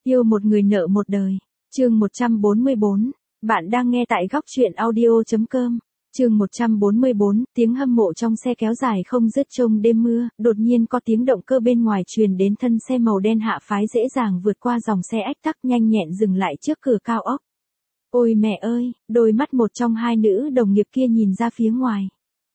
Yêu một người nợ một đời. Chương 144. Bạn đang nghe tại góc truyện audio.com. Chương 144, tiếng hâm mộ trong xe kéo dài không dứt trong đêm mưa, đột nhiên có tiếng động cơ bên ngoài truyền đến, thân xe màu đen Hạ Phái dễ dàng vượt qua dòng xe ách tắc, nhanh nhẹn dừng lại trước cửa cao ốc. Ôi mẹ ơi, đôi mắt một trong hai nữ đồng nghiệp kia nhìn ra phía ngoài.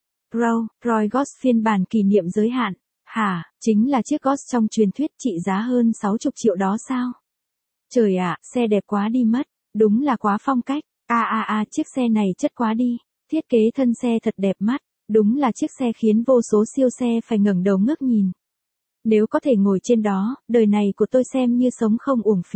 Rolls Royce phiên bản kỷ niệm giới hạn. Hả, chính là chiếc Ghost trong truyền thuyết trị giá hơn 60 triệu đó sao? Trời ạ, xe đẹp quá đi mất, đúng là quá phong cách. Chiếc xe này chất quá đi. Thiết kế thân xe thật đẹp mắt, đúng là chiếc xe khiến vô số siêu xe phải ngẩng đầu ngước nhìn. Nếu có thể ngồi trên đó, đời này của tôi xem như sống không uổng phí.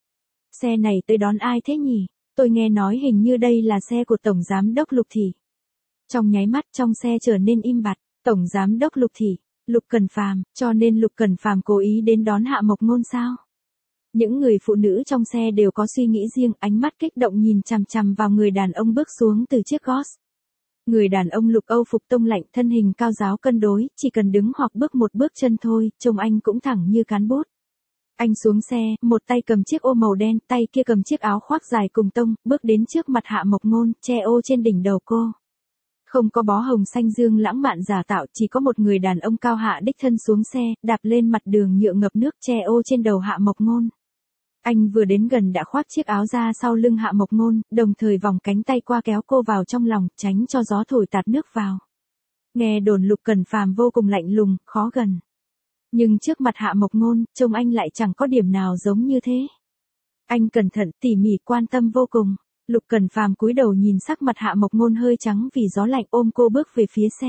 Xe này tới đón ai thế nhỉ? Tôi nghe nói hình như đây là xe của Tổng Giám đốc Lục Thị. Trong nháy mắt trong xe trở nên im bặt. Tổng Giám đốc Lục Thị, Lục Cẩn Phàm, cho nên Lục Cẩn Phàm cố ý đến đón Hạ Mộc Ngôn sao? Những người phụ nữ trong xe đều có suy nghĩ riêng, ánh mắt kích động nhìn chằm chằm vào người đàn ông bước xuống từ chiếc Ghost. Người đàn ông Lục Âu phục tông lạnh, thân hình cao ráo cân đối, chỉ cần đứng hoặc bước một bước chân thôi, trông anh cũng thẳng như cán bút. Anh xuống xe, một tay cầm chiếc ô màu đen, tay kia cầm chiếc áo khoác dài cùng tông, bước đến trước mặt Hạ Mộc Ngôn, che ô trên đỉnh đầu cô. Không có bó hồng xanh dương lãng mạn giả tạo, chỉ có một người đàn ông cao hạ đích thân xuống xe, đạp lên mặt đường nhựa ngập nước, che ô trên đầu Hạ Mộc Ngôn. Anh vừa đến gần đã khoác chiếc áo ra sau lưng Hạ Mộc Ngôn, đồng thời vòng cánh tay qua kéo cô vào trong lòng, tránh cho gió thổi tạt nước vào. Nghe đồn Lục Cẩn Phàm vô cùng lạnh lùng, khó gần. Nhưng trước mặt Hạ Mộc Ngôn, trông anh lại chẳng có điểm nào giống như thế. Anh cẩn thận, tỉ mỉ, quan tâm vô cùng. Lục Cẩn Phàm cúi đầu nhìn sắc mặt Hạ Mộc Ngôn hơi trắng vì gió lạnh, ôm cô bước về phía xe.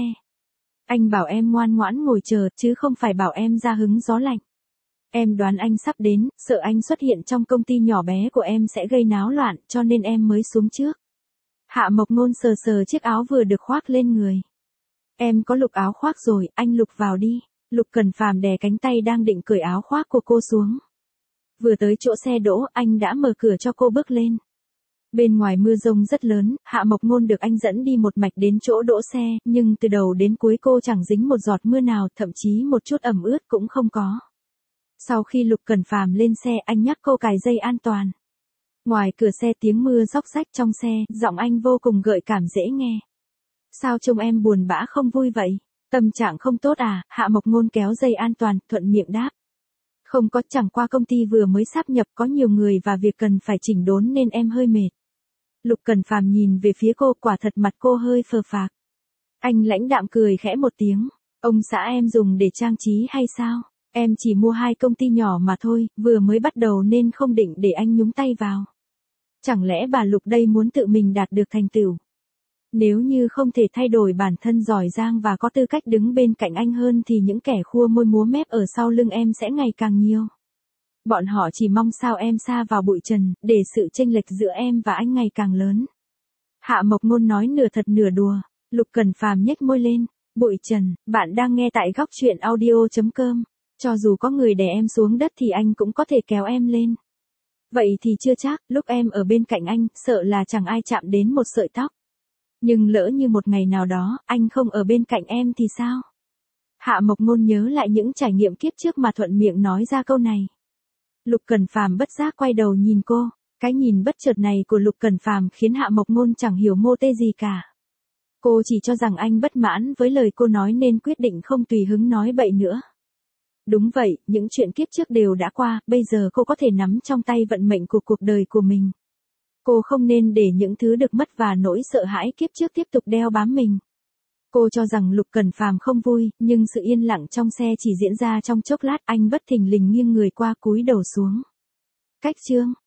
Anh bảo em ngoan ngoãn ngồi chờ, chứ không phải bảo em ra hứng gió lạnh. Em đoán anh sắp đến, sợ anh xuất hiện trong công ty nhỏ bé của em sẽ gây náo loạn, cho nên em mới xuống trước. Hạ Mộc Ngôn sờ sờ chiếc áo vừa được khoác lên người. Em có lục áo khoác rồi, anh lục vào đi. Lục Cẩn Phàm đè cánh tay đang định cởi áo khoác của cô xuống. Vừa tới chỗ xe đỗ, anh đã mở cửa cho cô bước lên. Bên ngoài mưa rông rất lớn, Hạ Mộc Ngôn được anh dẫn đi một mạch đến chỗ đỗ xe, nhưng từ đầu đến cuối cô chẳng dính một giọt mưa nào, thậm chí một chút ẩm ướt cũng không có. Sau khi Lục Cẩn Phàm lên xe, anh nhắc cô cài dây an toàn. Ngoài cửa xe tiếng mưa róc rách trong xe, giọng anh vô cùng gợi cảm dễ nghe. Sao trông em buồn bã không vui vậy? Tâm trạng không tốt à? Hạ Mộc Ngôn kéo dây an toàn, thuận miệng đáp. Không có, chẳng qua công ty vừa mới sáp nhập, có nhiều người và việc cần phải chỉnh đốn nên em hơi mệt. Lục Cẩn Phàm nhìn về phía cô, quả thật mặt cô hơi phờ phạc. Anh lãnh đạm cười khẽ một tiếng. Ông xã em dùng để trang trí hay sao? Em chỉ mua 2 công ty nhỏ mà thôi, vừa mới bắt đầu nên không định để anh nhúng tay vào. Chẳng lẽ bà Lục đây muốn tự mình đạt được thành tựu? Nếu như không thể thay đổi bản thân giỏi giang và có tư cách đứng bên cạnh anh hơn thì những kẻ khua môi múa mép ở sau lưng em sẽ ngày càng nhiều. Bọn họ chỉ mong sao em sa vào bụi trần, để sự chênh lệch giữa em và anh ngày càng lớn. Hạ Mộc Ngôn nói nửa thật nửa đùa. Lục Cẩn Phàm nhếch môi lên. Bụi trần, bạn đang nghe tại góc truyện audio.com. Cho dù có người đè em xuống đất thì anh cũng có thể kéo em lên. Vậy thì chưa chắc, lúc em ở bên cạnh anh, sợ là chẳng ai chạm đến một sợi tóc. Nhưng lỡ như một ngày nào đó, anh không ở bên cạnh em thì sao? Hạ Mộc Ngôn nhớ lại những trải nghiệm kiếp trước mà thuận miệng nói ra câu này. Lục Cẩn Phàm bất giác quay đầu nhìn cô. Cái nhìn bất chợt này của Lục Cẩn Phàm khiến Hạ Mộc Ngôn chẳng hiểu mô tê gì cả. Cô chỉ cho rằng anh bất mãn với lời cô nói nên quyết định không tùy hứng nói bậy nữa. Đúng vậy, những chuyện kiếp trước đều đã qua, bây giờ cô có thể nắm trong tay vận mệnh của cuộc đời của mình. Cô không nên để những thứ được mất và nỗi sợ hãi kiếp trước tiếp tục đeo bám mình. Cô cho rằng Lục Cẩn Phàm không vui, nhưng sự yên lặng trong xe chỉ diễn ra trong chốc lát, anh bất thình lình nghiêng người qua cúi đầu xuống. Cách chương.